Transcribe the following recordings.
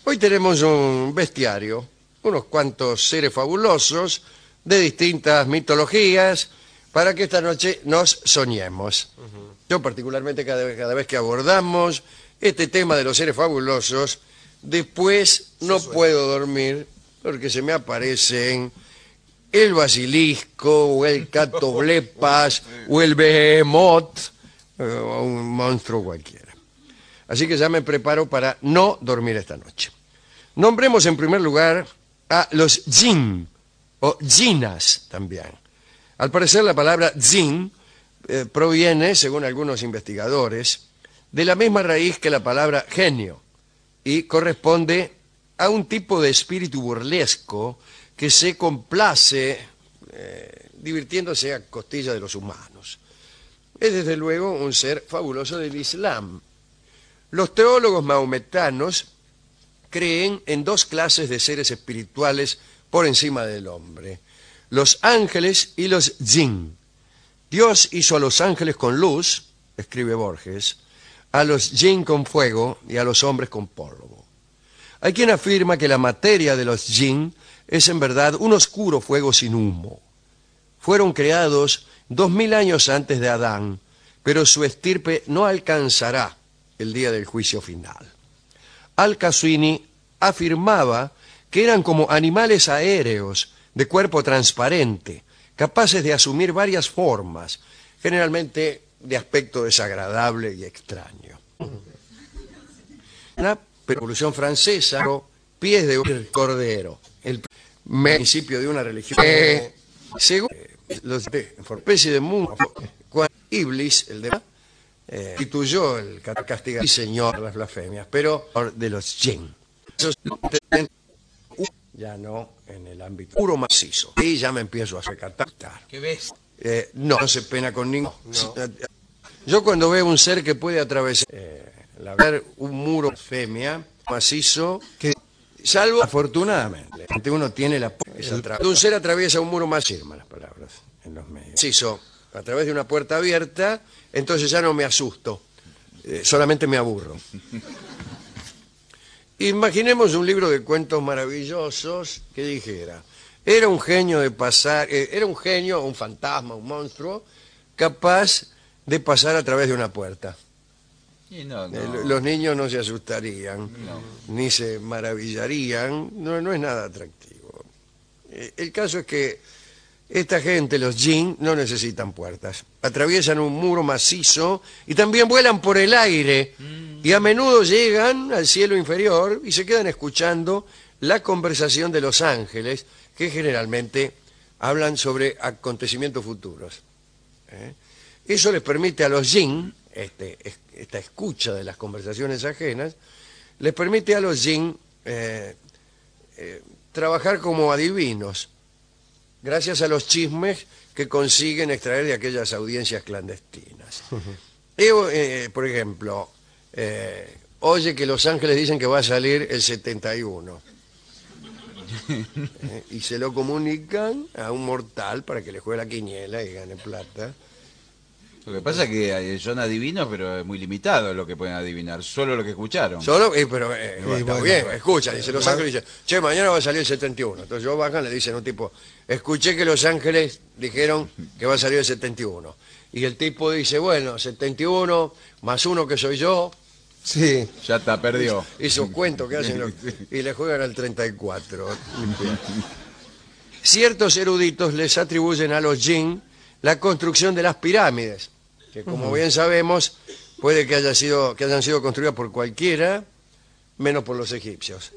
Hoy tenemos un bestiario, unos cuantos seres fabulosos de distintas mitologías para que esta noche nos soñemos. Yo particularmente cada vez que abordamos este tema de los seres fabulosos, después no puedo dormir porque se me aparecen el basilisco o el catoblepas o el behemoth o un monstruo cualquiera. Así que ya me preparo para no dormir esta noche. Nombremos en primer lugar a los jinn o jinnas también. Al parecer la palabra jinn proviene, según algunos investigadores, de la misma raíz que la palabra genio y corresponde a un tipo de espíritu burlesco que se complace divirtiéndose a costilla de los humanos. Es desde luego un ser fabuloso del Islam. Los teólogos mahometanos creen en dos clases de seres espirituales por encima del hombre: los ángeles y los jinn. Dios hizo a los ángeles con luz, escribe Borges, a los jinn con fuego y a los hombres con polvo. Hay quien afirma que la materia de los jinn es en verdad un oscuro fuego sin humo. Fueron creados 2000 años antes de Adán, pero su estirpe no alcanzará el día del juicio final. Al-Qaswini afirmaba que eran como animales aéreos de cuerpo transparente, capaces de asumir varias formas, generalmente de aspecto desagradable y extraño. La Revolución Francesa, pies de un cordero, el principio de una religión. Según los especie de mundo, cuando Iblis, el de instituyó el castigo y señor las blasfemias, pero de los jinn. Ya no en el ámbito puro macizo. Y ya me empiezo a recatar. ¿Qué ves? No se pena con ninguno. No. Yo cuando veo un ser que puede atravesar un muro blasfemia macizo, que salvo afortunadamente uno tiene la un ser atraviesa un muro más, las palabras en los medios. Macizo, a través de una puerta abierta, entonces ya no me asusto, solamente me aburro. Imaginemos un libro de cuentos maravillosos que dijera: era un genio de pasar, era un genio, un fantasma, un monstruo, capaz de pasar a través de una puerta. Y no. Los niños no se asustarían, ni se maravillarían, no es nada atractivo. El caso es que esta gente, los jinn, no necesitan puertas. Atraviesan un muro macizo y también vuelan por el aire. Y a menudo llegan al cielo inferior y se quedan escuchando la conversación de los ángeles, que generalmente hablan sobre acontecimientos futuros. Eso les permite a los jinn, esta escucha de las conversaciones ajenas, les permite a los jinn trabajar como adivinos, gracias a los chismes que consiguen extraer de aquellas audiencias clandestinas. Por ejemplo, oye que Los Ángeles dicen que va a salir el 71. Y se lo comunican a un mortal para que le juegue la quiniela y gane plata. Lo que pasa es que son adivinos, pero es muy limitado lo que pueden adivinar, solo lo que escucharon. Solo, pero está bueno, bien, escuchan, dice Los Ángeles, dice, che, mañana va a salir el 71. Entonces yo bajan, le dicen a un tipo, escuché que Los Ángeles dijeron que va a salir el 71. Y el tipo dice, bueno, 71 más uno que soy yo. Sí. Ya está, perdió. Esos cuentos que hacen y le juegan al 34. Ciertos eruditos les atribuyen a los jinn la construcción de las pirámides, que como bien sabemos, puede que hayan sido construidas por cualquiera, menos por los egipcios.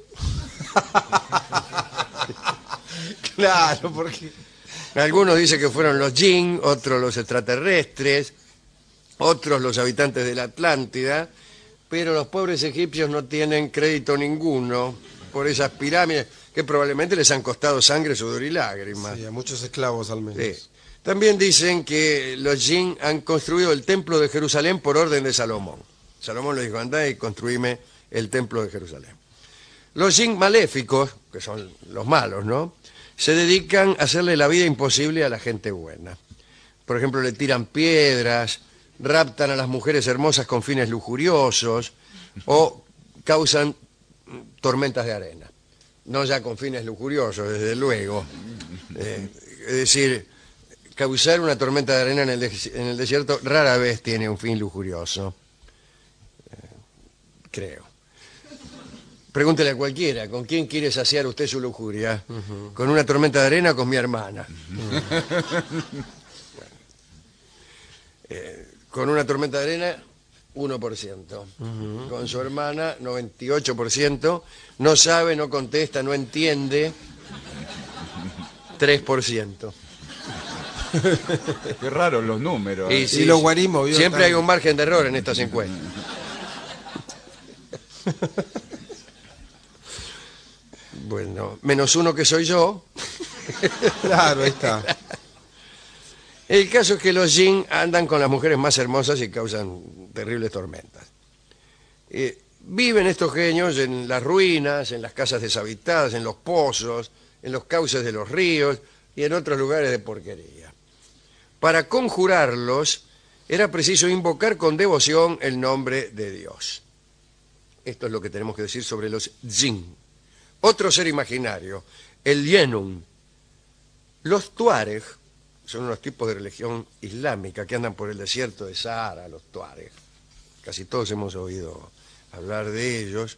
Claro, porque algunos dicen que fueron los jinn, otros los extraterrestres, otros los habitantes de la Atlántida, pero los pobres egipcios no tienen crédito ninguno por esas pirámides que probablemente les han costado sangre, sudor y lágrimas. Sí, a muchos esclavos al menos. Sí. También dicen que los jinn han construido el templo de Jerusalén por orden de Salomón. Salomón le dijo, andá y construíme el templo de Jerusalén. Los jinn maléficos, que son los malos, ¿no?, se dedican a hacerle la vida imposible a la gente buena. Por ejemplo, le tiran piedras, raptan a las mujeres hermosas con fines lujuriosos o causan tormentas de arena. No ya con fines lujuriosos, desde luego. Es decir, causar una tormenta de arena en el desierto rara vez tiene un fin lujurioso. Creo. Pregúntele a cualquiera, ¿con quién quiere saciar usted su lujuria? ¿Con una tormenta de arena o con mi hermana? Con una tormenta de arena, 1%. Con su hermana, 98%. No sabe, no contesta, no entiende, 3%. Qué raros los números. Y, sí, los guarismos, ¿vio? siempre hay un margen de error en estas encuestas. Bueno, -1 que soy yo. Claro, ahí está. El caso es que los yin andan con las mujeres más hermosas y causan terribles tormentas. Viven estos genios en las ruinas, en las casas deshabitadas, en los pozos, en los cauces de los ríos y en otros lugares de porquería. Para conjurarlos era preciso invocar con devoción el nombre de Dios. Esto es lo que tenemos que decir sobre los yin. Otro ser imaginario, el Yenun. Los Tuareg son unos tipos de religión islámica que andan por el desierto de Sahara, los Tuareg. Casi todos hemos oído hablar de ellos.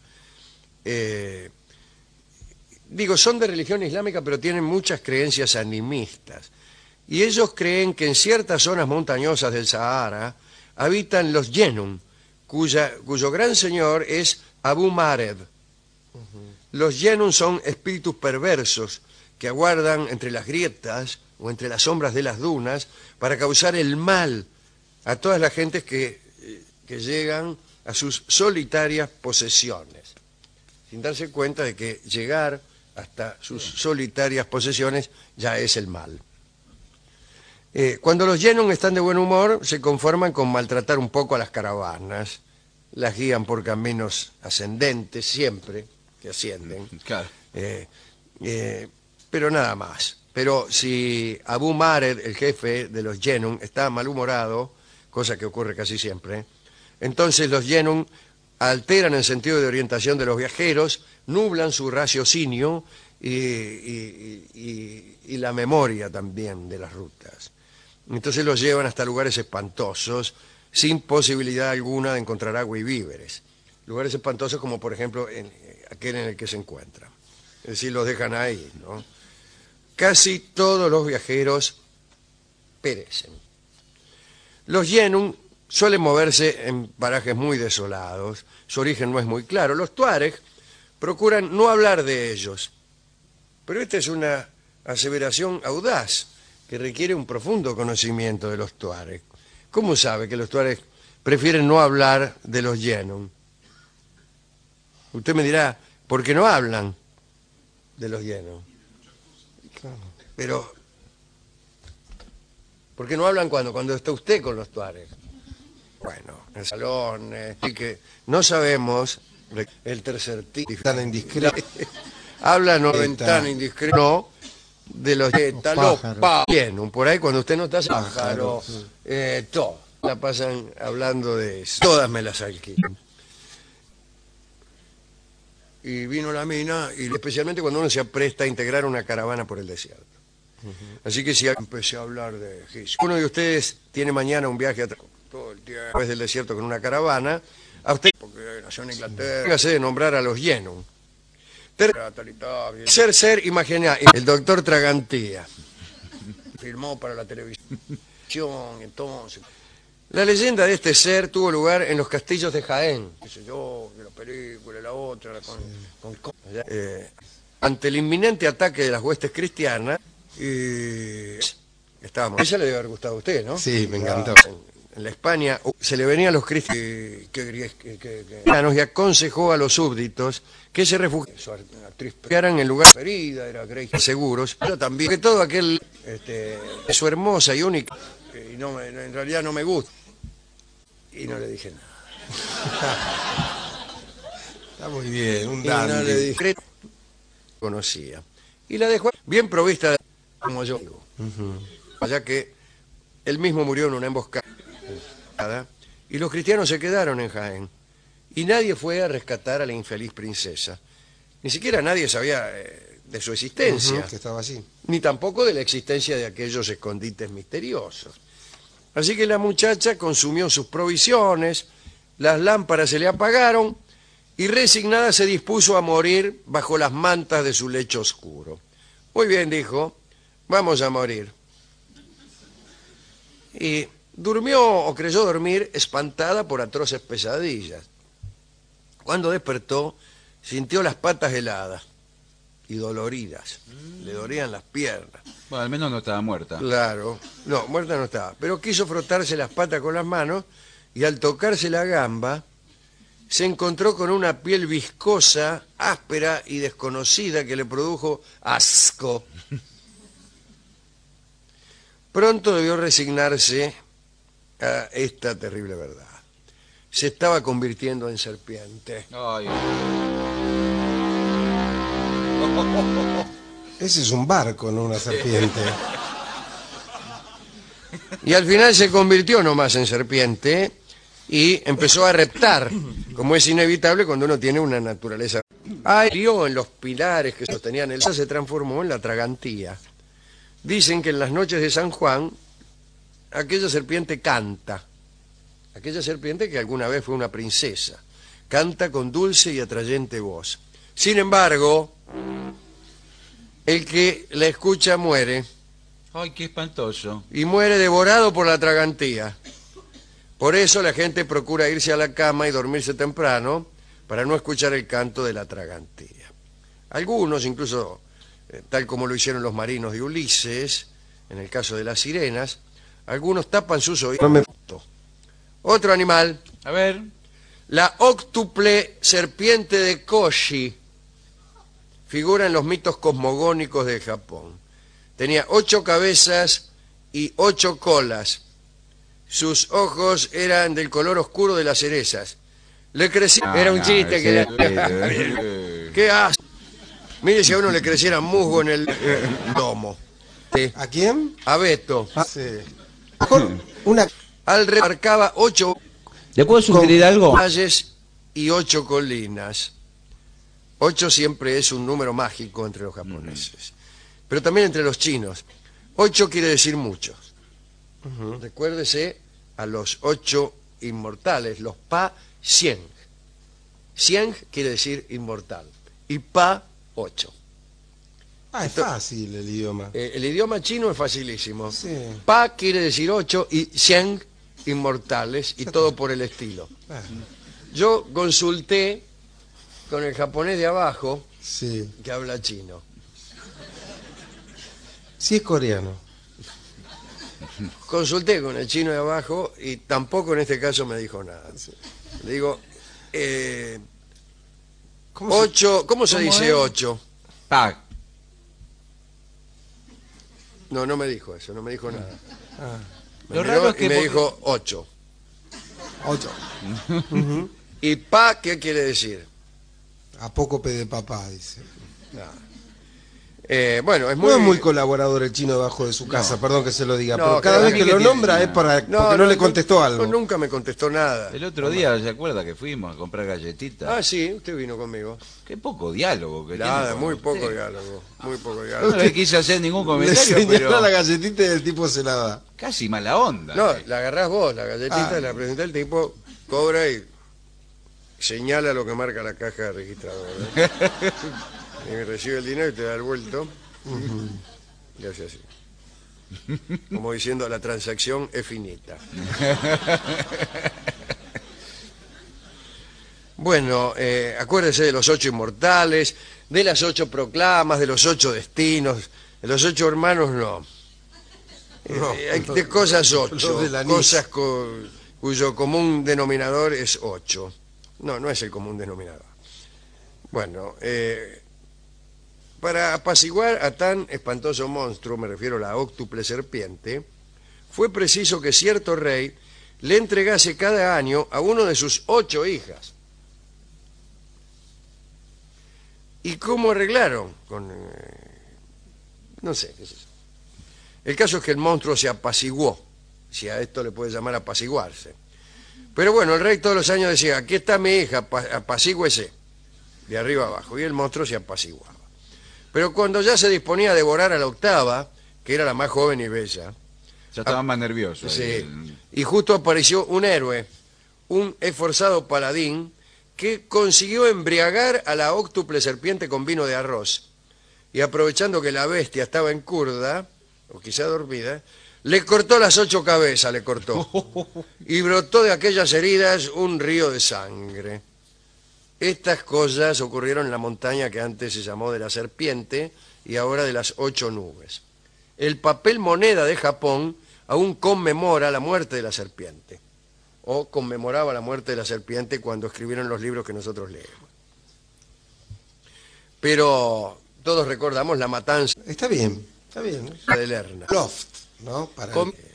Son de religión islámica, pero tienen muchas creencias animistas. Y ellos creen que en ciertas zonas montañosas del Sahara habitan los Yenun, cuyo gran señor es Abu Mared. Los Yenun son espíritus perversos que aguardan entre las grietas o entre las sombras de las dunas para causar el mal a todas las gentes que llegan a sus solitarias posesiones, sin darse cuenta de que llegar hasta sus solitarias posesiones ya es el mal. Cuando los Yenun están de buen humor, se conforman con maltratar un poco a las caravanas, las guían por caminos ascendentes siempre, que ascienden, Claro. pero nada más. Pero si Abu Mared, el jefe de los Yenun, está malhumorado, cosa que ocurre casi siempre, entonces los Yenun alteran el sentido de orientación de los viajeros, nublan su raciocinio y la memoria también de las rutas. Entonces los llevan hasta lugares espantosos, sin posibilidad alguna de encontrar agua y víveres. Lugares espantosos como, por ejemplo, aquel en el que se encuentran. Es decir, los dejan ahí, ¿no? Casi todos los viajeros perecen. Los Yenun suelen moverse en parajes muy desolados. Su origen no es muy claro. Los Tuareg procuran no hablar de ellos. Pero esta es una aseveración audaz que requiere un profundo conocimiento de los Tuareg. ¿Cómo sabe que los Tuareg prefieren no hablar de los Yenun? Usted me dirá, ¿por qué no hablan de los Yenun? Pero, ¿por qué no hablan cuando está usted con los Tuareg? Bueno, en el salón, y que no sabemos el tercer tipo. Tan indiscreto. Hablan no tan indiscreto, no, de los Yenun. Por ahí cuando usted no está pájaro, todo. La pasan hablando de eso. Todas me las alquilan. Y vino la mina, y especialmente cuando uno se apresta a integrar una caravana por el desierto. Así que si empecé a hablar de Egipcio. Uno de ustedes tiene mañana un viaje todo el tiempo a través del desierto con una caravana, a usted, porque nació en Inglaterra, hágase de nombrar a los Yenun. Ser imaginario. El doctor Tragantía firmó para la televisión, entonces. La leyenda de este ser tuvo lugar en los castillos de Jaén, qué sé yo, de la película, la otra, ante el inminente ataque de las huestes cristianas, estábamos. Esa le debe haber gustado a usted, ¿no? Sí, me encantó. En la España se le venían los cristianos y aconsejó a los súbditos que se refugiaran en lugares herida, era seguros, pero también que todo aquel es su hermosa y única, y no, en realidad no me gusta. Y no le dije nada. Está muy bien, un Y no dandy. le dije, conocía. Y la dejó bien provista de como yo digo. Ya que él mismo murió en una emboscada y los cristianos se quedaron en Jaén. y nadie fue a rescatar a la infeliz princesa. Ni siquiera nadie sabía de su existencia, Que estaba así. ni tampoco de la existencia de aquellos escondites misteriosos. Así que la muchacha consumió sus provisiones, las lámparas se le apagaron y resignada se dispuso a morir bajo las mantas de su lecho oscuro. Muy bien, dijo, vamos a morir. Y durmió o creyó dormir espantada por atroces pesadillas. Cuando despertó, sintió las patas heladas y doloridas. Le dolían las piernas. Bueno, al menos no estaba muerta. Claro, no, muerta no estaba. Pero quiso frotarse las patas con las manos y al tocarse la gamba se encontró con una piel viscosa, áspera y desconocida que le produjo asco. Pronto debió resignarse a esta terrible verdad. Se estaba convirtiendo en serpiente. Ay, Ese es un barco, no una serpiente. Y al final se convirtió nomás en serpiente y empezó a reptar, como es inevitable cuando uno tiene una naturaleza. Hirió en los pilares que sostenían el se transformó en la tragantía. Dicen que en las noches de San Juan aquella serpiente canta. Aquella serpiente que alguna vez fue una princesa. Canta con dulce y atrayente voz. Sin embargo, el que la escucha muere. ay, qué espantoso. Y muere devorado por la tragantía. Por eso la gente procura irse a la cama y dormirse temprano para no escuchar el canto de la tragantía. Algunos, incluso tal como lo hicieron los marinos de Ulises, en el caso de las sirenas, algunos tapan sus oídos. Otro animal, A ver. la óctuple serpiente de Koshi, figura en los mitos cosmogónicos de Japón. Tenía 8 cabezas y 8 colas. Sus ojos eran del color oscuro de las cerezas. Le crecía... Era un chiste que... ¡Qué asco! Mire si a uno le creciera musgo en el lomo. Sí. ¿A quién? A Beto. Sí. Mejor una... Al remarcaba 8 ¿Le puedo sugerir algo? valles y 8 colinas. 8 siempre es un número mágico entre los japoneses. Pero también entre los chinos. 8 quiere decir muchos. Recuérdese a los 8 inmortales, los Pa Xieng. Xieng quiere decir inmortal. Y Pa, 8. Ah, es fácil el idioma. El idioma chino es facilísimo. Sí. Pa quiere decir 8 y Xieng, inmortales, y todo por el estilo. Ah, Yo consulté con el japonés de abajo sí. que habla chino. Sí es coreano. Consulté con el chino de abajo y tampoco en este caso me dijo nada. Le digo, ¿cómo se dice es? 8? Pac. No, no me dijo eso, no me dijo nada. Ah, Me Lo miró raro es y que me porque- dijo 8. 8. ¿Y pa qué quiere decir? Apócope de papá, dice. Bueno, es No muy... es muy colaborador el chino debajo de su casa, perdón que se lo diga, No, pero cada claro, vez a que mí lo que nombra tiene- es porque no le contestó algo. Nunca me contestó nada. El otro día, ¿se acuerda que fuimos a comprar galletitas? Ah, sí, usted vino conmigo. Qué poco diálogo que Nada, tiene. muy con poco usted. diálogo, muy poco No diálogo. le quise hacer ningún Le comentario, señala pero la galletita y el tipo se la da. casi mala onda. No, la agarrás vos, la galletita, Ah. la presentás, el tipo cobra y señala lo que marca la caja registradora. Y recibe el dinero y te da el vuelto. Y hace así. Como diciendo, la transacción es finita. Bueno, acuérdese de los 8 inmortales, de las 8 proclamas, de los 8 destinos, de los 8 hermanos no. Hay de cosas 8, los del anís. cosas cuyo común denominador es 8. No, no es el común denominador. Bueno, para apaciguar a tan espantoso monstruo, me refiero a la óctuple serpiente, fue preciso que cierto rey le entregase cada año a uno de sus 8 hijas. ¿Y cómo arreglaron? No sé, qué es eso. El caso es que el monstruo se apaciguó, si a esto le puede llamar apaciguarse. Pero bueno, el rey todos los años decía, aquí está mi hija, apacígüese, de arriba abajo, y el monstruo se apaciguaba. Pero cuando ya se disponía a devorar a la octava, que era la más joven y bella, Ya estaba más nervioso. sí, y justo apareció un héroe, un esforzado paladín, que consiguió embriagar a la óctuple serpiente con vino de arroz, y aprovechando que la bestia estaba en curda, o quizá dormida, le cortó las 8 cabezas, le cortó, y brotó de aquellas heridas un río de sangre. Estas cosas ocurrieron en la montaña que antes se llamó de la serpiente y ahora de las 8 nubes. El papel moneda de Japón aún conmemora la muerte de la serpiente, o conmemoraba la muerte de la serpiente cuando escribieron los libros que nosotros leemos. Pero todos recordamos la matanza Está bien, está bien. de Lerna. Loft, ¿no? Para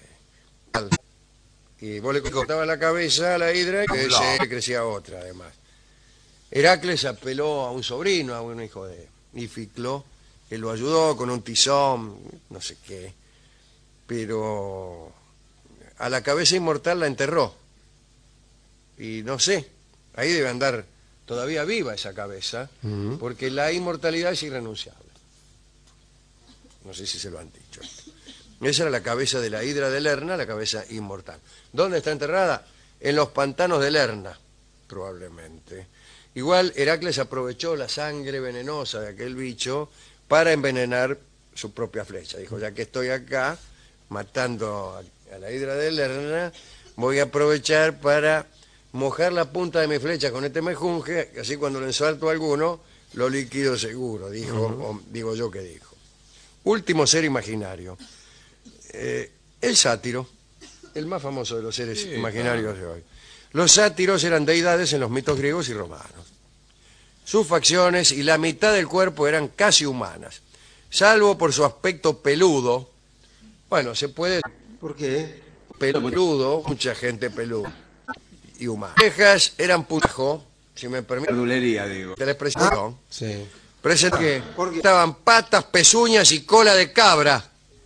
Y vos le cortabas la cabeza a la hidra y que crecía otra, además. Heracles apeló a un sobrino, a un hijo de Íficlo, que lo ayudó con un tizón, no sé qué, pero a la cabeza inmortal la enterró. Y no sé, ahí debe andar todavía viva esa cabeza, porque la inmortalidad es irrenunciable. No sé si se lo han dicho. Esa era la cabeza de la hidra de Lerna, la cabeza inmortal. ¿Dónde está enterrada? En los pantanos de Lerna, probablemente. Igual Heracles aprovechó la sangre venenosa de aquel bicho para envenenar su propia flecha. Dijo, ya que estoy acá matando a la hidra de Lerna, voy a aprovechar para mojar la punta de mi flecha con este mejunje, así cuando le ensalto a alguno, lo liquido seguro, dijo, o digo yo que dijo. Último ser imaginario. El sátiro, el más famoso de los seres imaginarios de hoy. Los sátiros eran deidades en los mitos griegos y romanos. Sus facciones y la mitad del cuerpo eran casi humanas, salvo por su aspecto peludo. Bueno, se puede... ¿Por qué? Peludo, mucha gente peluda y humana. Las orejas eran puntajo, si me permite. Verdulería, digo. La expresión. Sí. Que ¿Por qué? estaban patas, pezuñas y cola de cabra.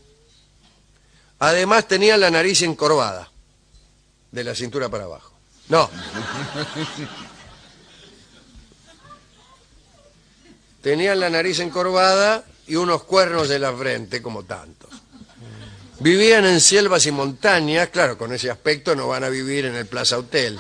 Además tenían la nariz encorvada, de la cintura para abajo. No. Tenían la nariz encorvada y unos cuernos en la frente, como tantos. Vivían en selvas y montañas, claro, con ese aspecto no van a vivir en el Plaza Hotel.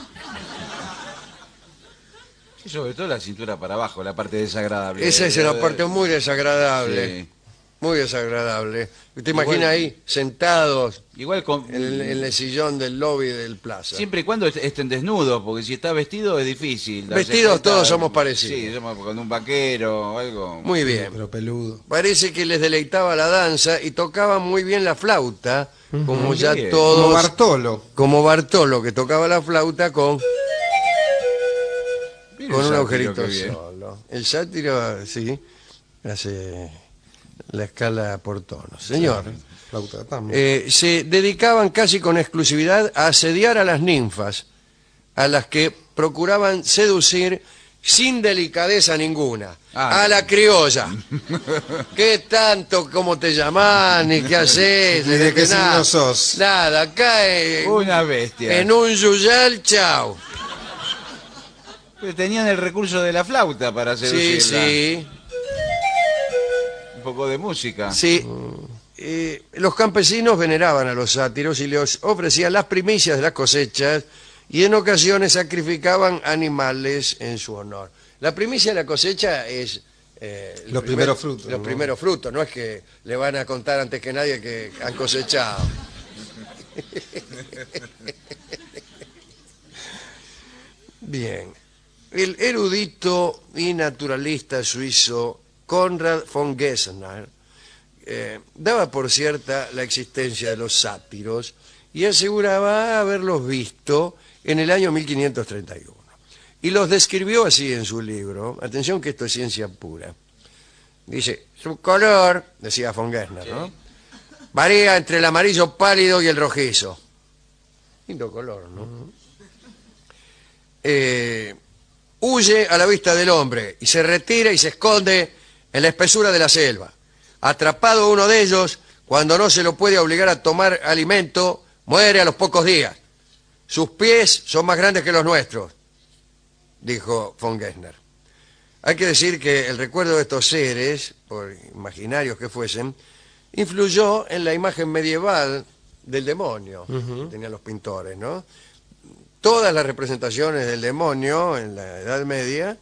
Sí, sobre todo la cintura para abajo, la parte desagradable. Esa es la parte muy desagradable. Sí. Muy desagradable. ¿Usted imagina ahí, sentados Igual con... en el sillón del lobby del Plaza? Siempre y cuando estén desnudos, porque si está vestido es difícil. darse Vestidos cuenta. todos somos parecidos. Sí, somos con un vaquero o algo. Muy bien. Pero peludo. Parece que les deleitaba la danza y tocaban muy bien la flauta, como ya bien. todos... Como Bartolo. Como Bartolo, que tocaba la flauta con Mire un el sátiro, agujerito qué bien. solo. El sátiro, sí, hace la escala por tonos. Señor, Flauta también. se dedicaban casi con exclusividad a asediar a las ninfas, a las que procuraban seducir sin delicadeza ninguna. Ah, a la criolla. ¿Qué tanto, cómo te llamás, ni qué haces? Ni de qué signo nada, sos. Nada, acá Una bestia. en un yuyal, chao. Pero tenían el recurso de la flauta para Sí, seducirla. sí, Un poco de música. sí. Los campesinos veneraban a los sátiros y les ofrecían las primicias de las cosechas y en ocasiones sacrificaban animales en su honor. La primicia de la cosecha es... Los primeros frutos, Los ¿no? primeros frutos, no es que le van a contar antes que nadie que han cosechado. Bien. El erudito y naturalista suizo Konrad von Gessner daba por cierta la existencia de los sátiros y aseguraba haberlos visto en el año 1531. Y los describió así en su libro. Atención que esto es ciencia pura. Dice, su color, decía von Gessner, ¿no? Varía entre el amarillo pálido y el rojizo. Lindo color, ¿no? Huye a la vista del hombre y se retira y se esconde en la espesura de la selva. Atrapado uno de ellos, cuando no se lo puede obligar a tomar alimento, muere a los pocos días. sus pies son más grandes que los nuestros, dijo von Gessner. Hay que decir que el recuerdo de estos seres, por imaginarios que fuesen, influyó en la imagen medieval del demonio que tenían los pintores, ¿no? Todas las representaciones del demonio en la Edad Media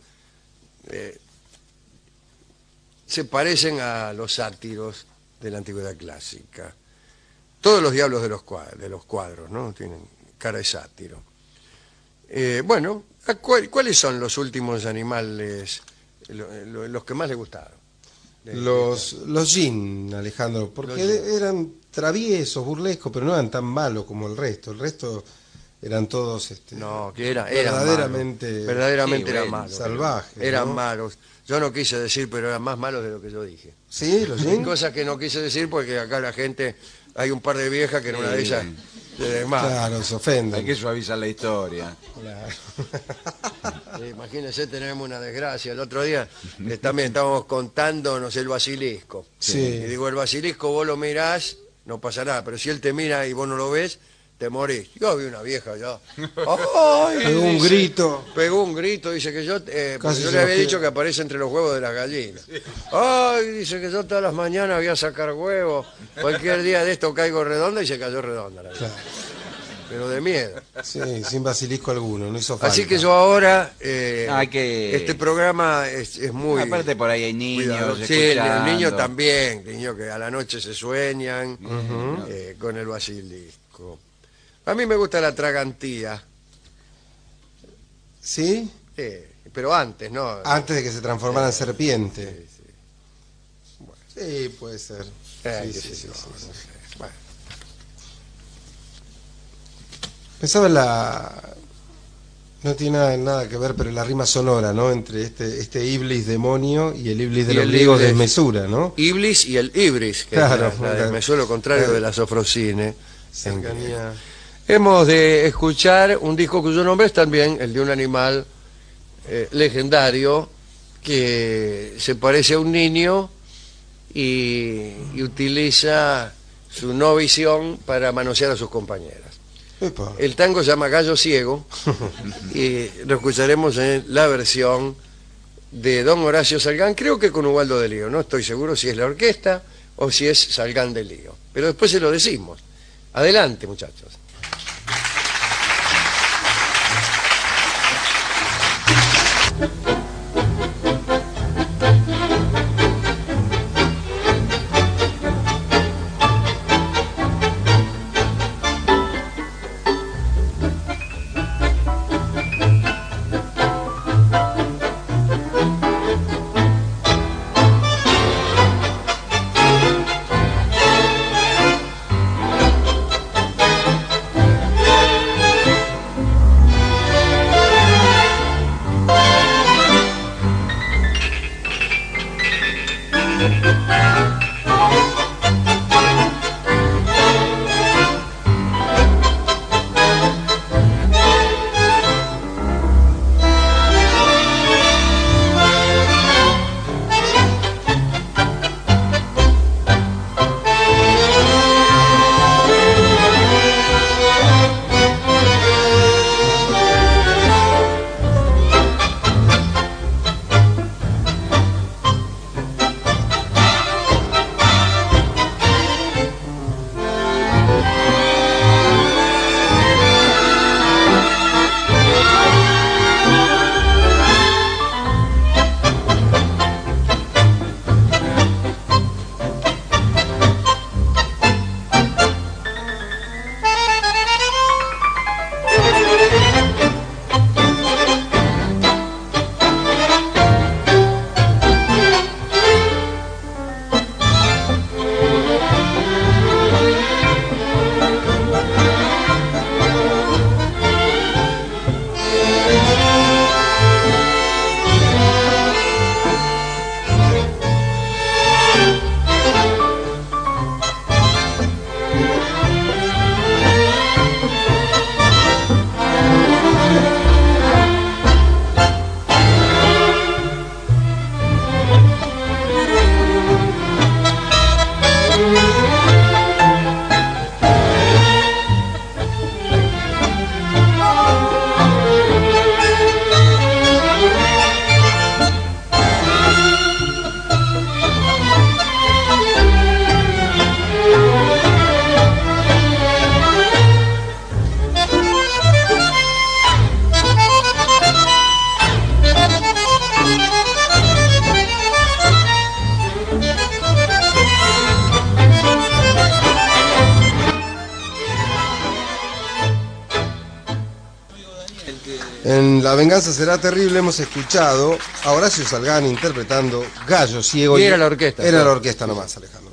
se parecen a los sátiros de la antigüedad clásica. Todos los diablos de los cuadros, ¿no? Tienen cara de sátiro. Bueno, ¿cuáles son los últimos animales, los que más le gustaron? Los jin, Alejandro, porque eran traviesos, burlescos, pero no eran tan malos como el resto. El resto eran todos no, que eran verdaderamente eran malos. Salvajes. Eran ¿no? malos. Yo no quise decir, pero eran más malos de lo que yo dije. ¿Sí? ¿Los Hay jin? cosas que no quise decir porque acá la gente, hay un par de viejas que en una de ellas se desmayan. Claro, se ofenden. Hay que suavizar la historia. Claro. Imagínense, tenemos una desgracia. El otro día también estábamos contándonos el basilisco. Sí. Y digo, el basilisco vos lo mirás, no pasa nada, pero si él te mira y vos no lo ves, te morís. Yo vi una vieja ya. ¡Ay! Pegó un grito. Pegó un grito, dice que yo le Casi había se dicho que aparece entre los huevos de las gallinas. ¡Ay! Dice que yo todas las mañanas voy a sacar huevos. Cualquier día de esto caigo redonda y se cayó redonda la vieja. Claro. Pero de miedo. Sí, sin basilisco alguno, no hizo falta. Así que yo ahora, hay que... este programa es muy... Aparte por ahí hay niños cuidado. Sí, el niño también, niños que a la noche se sueñan con el basilisco. A mí me gusta la tragantía. ¿Sí? Pero antes, ¿no? Antes de que se transformara en serpiente. Sí, sí. Sí, puede ser. Qué Sí, sé sí, yo, sí, no sí. sé. Bueno. Pensaba en no tiene nada que ver, pero la rima sonora, ¿no? Entre este Iblis demonio y el Iblis del ombligo de desmesura, ¿no? Iblis y el Ibris, que Claro, es la desmesura, lo contrario de la sofrosine. Cercanía. Hemos de escuchar un disco cuyo nombre es también el de un animal legendario que se parece a un niño y utiliza su no visión para manosear a sus compañeras. Epa. El tango se llama Gallo Ciego y lo escucharemos en la versión de don Horacio Salgán, creo que con Ubaldo de Lío, no estoy seguro si es la orquesta o si es Salgán de Lío, pero después se lo decimos. Adelante, muchachos. En La venganza será terrible hemos escuchado a Horacio Salgán interpretando Gallo Ciego. Y era la orquesta. Era la orquesta nomás, Alejandro.